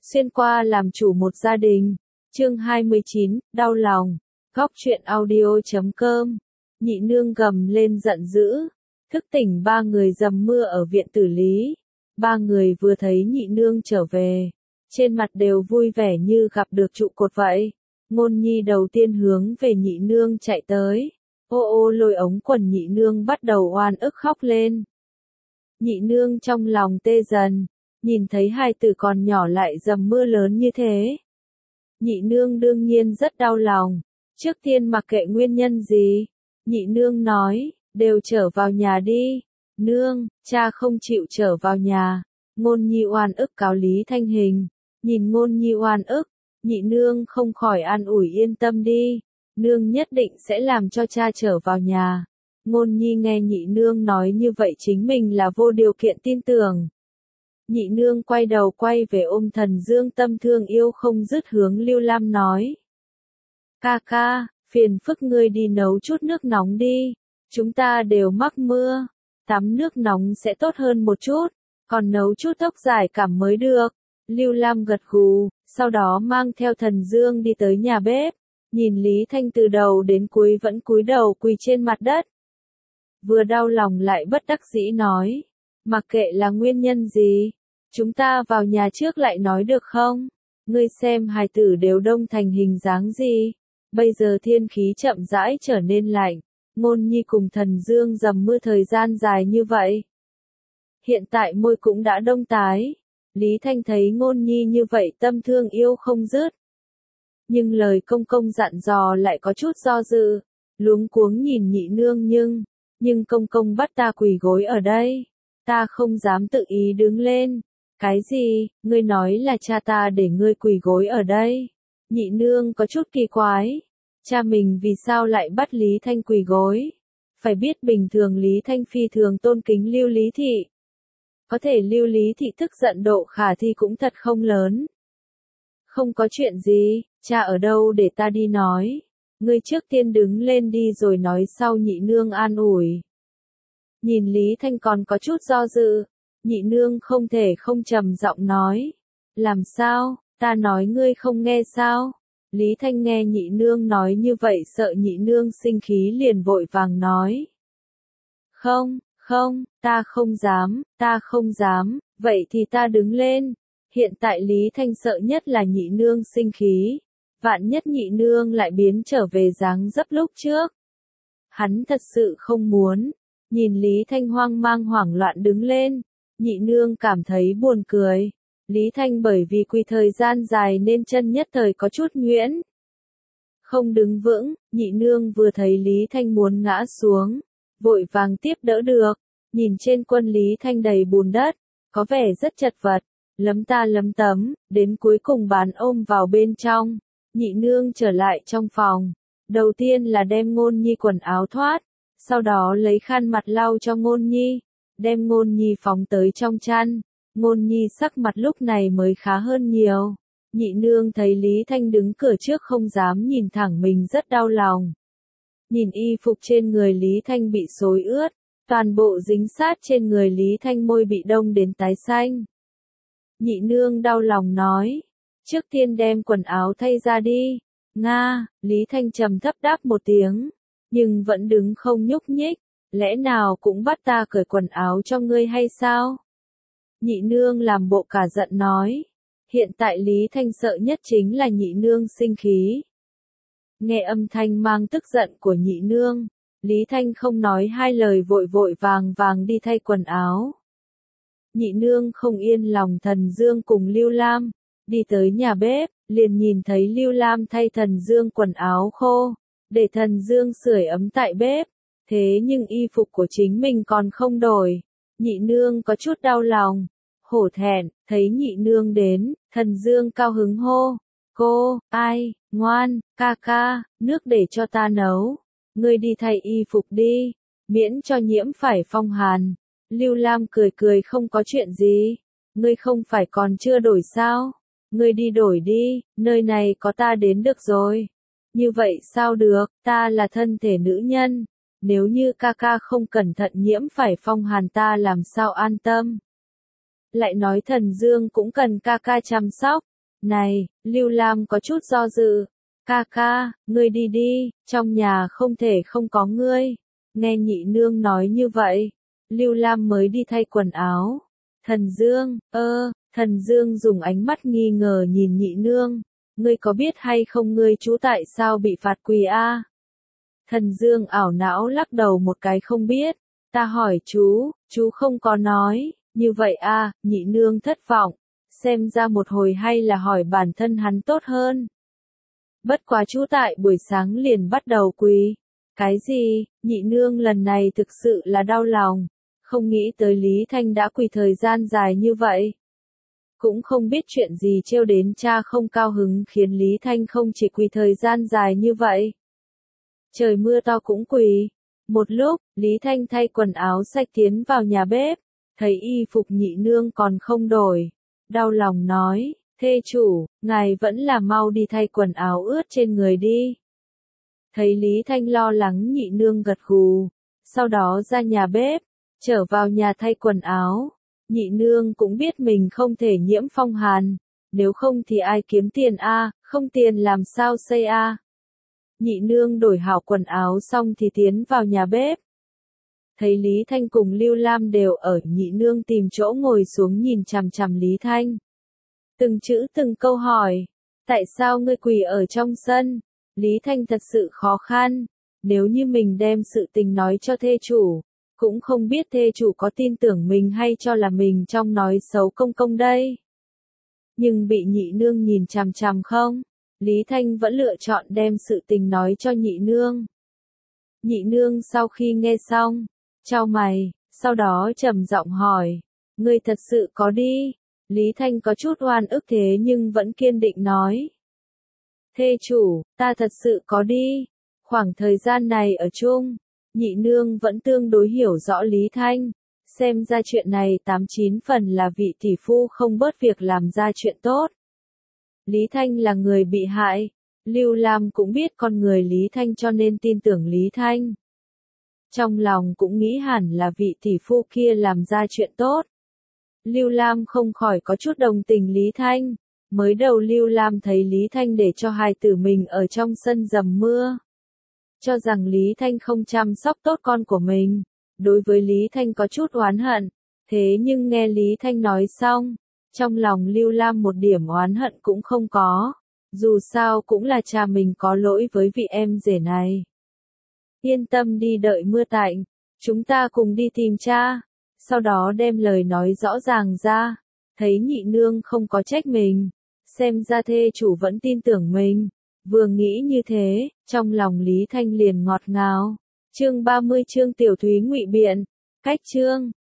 xuyên qua làm chủ một gia đình. Chương 29, đau lòng. Góc truyện audio.com. Nhị nương gầm lên giận dữ, thức tỉnh ba người dầm mưa ở viện tử lý. Ba người vừa thấy nhị nương trở về, trên mặt đều vui vẻ như gặp được trụ cột vậy. Ngôn Nhi đầu tiên hướng về nhị nương chạy tới, ô ô lôi ống quần nhị nương bắt đầu oan ức khóc lên. Nhị nương trong lòng tê dần, nhìn thấy hai tử còn nhỏ lại dầm mưa lớn như thế. Nhị nương đương nhiên rất đau lòng, trước tiên mặc kệ nguyên nhân gì, nhị nương nói, đều trở vào nhà đi. Nương, cha không chịu trở vào nhà. Ngôn Nhi oan ức cáo Lý Thanh Hình, nhìn Ngôn Nhi oan ức, nhị nương không khỏi an ủi yên tâm đi, nương nhất định sẽ làm cho cha trở vào nhà. Ngôn Nhi nghe nhị nương nói như vậy chính mình là vô điều kiện tin tưởng. Nhị nương quay đầu quay về ôm Thần Dương tâm thương yêu không dứt hướng Lưu Lam nói. Ca ca, phiền phức ngươi đi nấu chút nước nóng đi, chúng ta đều mắc mưa, tắm nước nóng sẽ tốt hơn một chút, còn nấu chút tóc giải cảm mới được. Lưu Lam gật gù, sau đó mang theo Thần Dương đi tới nhà bếp, nhìn Lý Thanh từ đầu đến cuối vẫn cúi đầu quỳ trên mặt đất. Vừa đau lòng lại bất đắc dĩ nói, mặc kệ là nguyên nhân gì, chúng ta vào nhà trước lại nói được không? Ngươi xem hài tử đều đông thành hình dáng gì, bây giờ thiên khí chậm rãi trở nên lạnh, Ngôn Nhi cùng Thần Dương dầm mưa thời gian dài như vậy. Hiện tại môi cũng đã đông tái, Lý Thanh thấy Ngôn Nhi như vậy tâm thương yêu không dứt. Nhưng lời công công dặn dò lại có chút do dự, luống cuống nhìn nhị nương nhưng công công bắt ta quỳ gối ở đây, ta không dám tự ý đứng lên. Cái gì, ngươi nói là cha ta để ngươi quỳ gối ở đây? Nhị nương có chút kỳ quái, cha mình vì sao lại bắt Lý Thanh quỳ gối? Phải biết bình thường Lý Thanh phi thường tôn kính Lưu Lý Thị. Có thể Lưu Lý Thị tức giận độ khả thi cũng thật không lớn. Không có chuyện gì, cha ở đâu để ta đi nói. Ngươi trước tiên đứng lên đi rồi nói sau, nhị nương an ủi. Nhìn Lý Thanh còn có chút do dự, nhị nương không thể không trầm giọng nói. Làm sao, ta nói ngươi không nghe sao? Lý Thanh nghe nhị nương nói như vậy sợ nhị nương sinh khí liền vội vàng nói. Không, ta không dám, vậy thì ta đứng lên. Hiện tại Lý Thanh sợ nhất là nhị nương sinh khí, vạn nhất nhị nương lại biến trở về dáng dấp lúc trước. Hắn thật sự không muốn, nhìn Lý Thanh hoang mang hoảng loạn đứng lên, nhị nương cảm thấy buồn cười. Lý Thanh bởi vì quỳ thời gian dài nên chân nhất thời có chút nhuyễn. Không đứng vững, nhị nương vừa thấy Lý Thanh muốn ngã xuống, vội vàng tiếp đỡ được, nhìn trên quân Lý Thanh đầy bùn đất, có vẻ rất chật vật, lấm ta lấm tấm, đến cuối cùng bán ôm vào bên trong. Nhị nương trở lại trong phòng, đầu tiên là đem Ngôn Nhi quần áo thoát, sau đó lấy khăn mặt lau cho Ngôn Nhi, đem Ngôn Nhi phóng tới trong chăn. Ngôn Nhi sắc mặt lúc này mới khá hơn nhiều. Nhị nương thấy Lý Thanh đứng cửa trước không dám nhìn thẳng mình rất đau lòng. Nhìn y phục trên người Lý Thanh bị xối ướt, toàn bộ dính sát trên người Lý Thanh, môi bị đông đến tái xanh. Nhị nương đau lòng nói, trước tiên đem quần áo thay ra đi. Nga, Lý Thanh trầm thấp đáp một tiếng, nhưng vẫn đứng không nhúc nhích, lẽ nào cũng bắt ta cởi quần áo cho ngươi hay sao? Nhị nương làm bộ cả giận nói, hiện tại Lý Thanh sợ nhất chính là nhị nương sinh khí. Nghe âm thanh mang tức giận của nhị nương, Lý Thanh không nói hai lời vội vội vàng vàng đi thay quần áo. Nhị nương không yên lòng Thần Dương cùng Lưu Lam, đi tới nhà bếp, liền nhìn thấy Lưu Lam thay Thần Dương quần áo khô, để Thần Dương sưởi ấm tại bếp, thế nhưng y phục của chính mình còn không đổi. Nhị nương có chút đau lòng, hổ thẹn, thấy nhị nương đến, Thần Dương cao hứng hô, cô, ai, ngoan, ca ca, nước để cho ta nấu, ngươi đi thay y phục đi, miễn cho nhiễm phải phong hàn. Lưu Lam cười cười không có chuyện gì, ngươi không phải còn chưa đổi sao, ngươi đi đổi đi, nơi này có ta đến được rồi. Như vậy sao được, ta là thân thể nữ nhân, nếu như ca ca không cẩn thận nhiễm phải phong hàn ta làm sao an tâm. Lại nói Thần Dương cũng cần ca ca chăm sóc, Này, Lưu Lam có chút do dự. Ca ca, ngươi đi đi, trong nhà không thể không có ngươi. Nghe nhị nương nói như vậy, Lưu Lam mới đi thay quần áo. Thần Dương, Thần Dương dùng ánh mắt nghi ngờ nhìn nhị nương. Ngươi có biết hay không ngươi chú tại sao bị phạt quỳ a? Thần Dương ảo não lắc đầu một cái không biết. Ta hỏi chú không có nói, như vậy a, nhị nương thất vọng. Xem ra một hồi hay là hỏi bản thân hắn tốt hơn. Bất quá chú tại buổi sáng liền bắt đầu quỳ. Cái gì, nhị nương lần này thực sự là đau lòng. Không nghĩ tới Lý Thanh đã quỳ thời gian dài như vậy. Cũng không biết chuyện gì trêu đến cha không cao hứng khiến Lý Thanh không chỉ quỳ thời gian dài như vậy. Trời mưa to cũng quỳ. Một lúc, Lý Thanh thay quần áo sạch tiến vào nhà bếp. Thấy y phục nhị nương còn không đổi. Đau lòng nói, thê chủ, ngài vẫn là mau đi thay quần áo ướt trên người đi. Thấy Lý Thanh lo lắng nhị nương gật gù. Sau đó ra nhà bếp, trở vào nhà thay quần áo. Nhị nương cũng biết mình không thể nhiễm phong hàn. Nếu không thì ai kiếm tiền a, không tiền làm sao xây a. Nhị nương đổi hảo quần áo xong thì tiến vào nhà bếp. Thấy Lý Thanh cùng Lưu Lam đều ở, nhị nương tìm chỗ ngồi xuống nhìn chằm chằm Lý Thanh. Từng chữ từng câu hỏi. Tại sao ngươi quỳ ở trong sân? Lý Thanh thật sự khó khăn. Nếu như mình đem sự tình nói cho thê chủ, cũng không biết thê chủ có tin tưởng mình hay cho là mình trong nói xấu công công đây. Nhưng bị nhị nương nhìn chằm chằm không? Lý Thanh vẫn lựa chọn đem sự tình nói cho nhị nương. Nhị nương sau khi nghe xong, chau mày, sau đó trầm giọng hỏi, ngươi thật sự có đi? Lý Thanh có chút oan ức thế nhưng vẫn kiên định nói. Thê chủ, ta thật sự có đi. Khoảng thời gian này ở chung, nhị nương vẫn tương đối hiểu rõ Lý Thanh. Xem ra chuyện này 89 phần là vị tỷ phu không bớt việc làm ra chuyện tốt. Lý Thanh là người bị hại. Lưu Lam cũng biết con người Lý Thanh cho nên tin tưởng Lý Thanh. Trong lòng cũng nghĩ hẳn là vị tỷ phu kia làm ra chuyện tốt. Lưu Lam không khỏi có chút đồng tình Lý Thanh. Mới đầu Lưu Lam thấy Lý Thanh để cho hài tử mình ở trong sân dầm mưa. Cho rằng Lý Thanh không chăm sóc tốt con của mình. Đối với Lý Thanh có chút oán hận. Thế nhưng nghe Lý Thanh nói xong, trong lòng Lưu Lam một điểm oán hận cũng không có. Dù sao cũng là cha mình có lỗi với vị em rể này. Yên tâm đi đợi mưa tạnh, chúng ta cùng đi tìm cha. Sau đó đem lời nói rõ ràng ra. Thấy nhị nương không có trách mình. Xem ra thê chủ vẫn tin tưởng mình. Vừa nghĩ như thế, trong lòng Lý Thanh liền ngọt ngào. Chương 30 chương Tiểu Thúy ngụy biện. Cách chương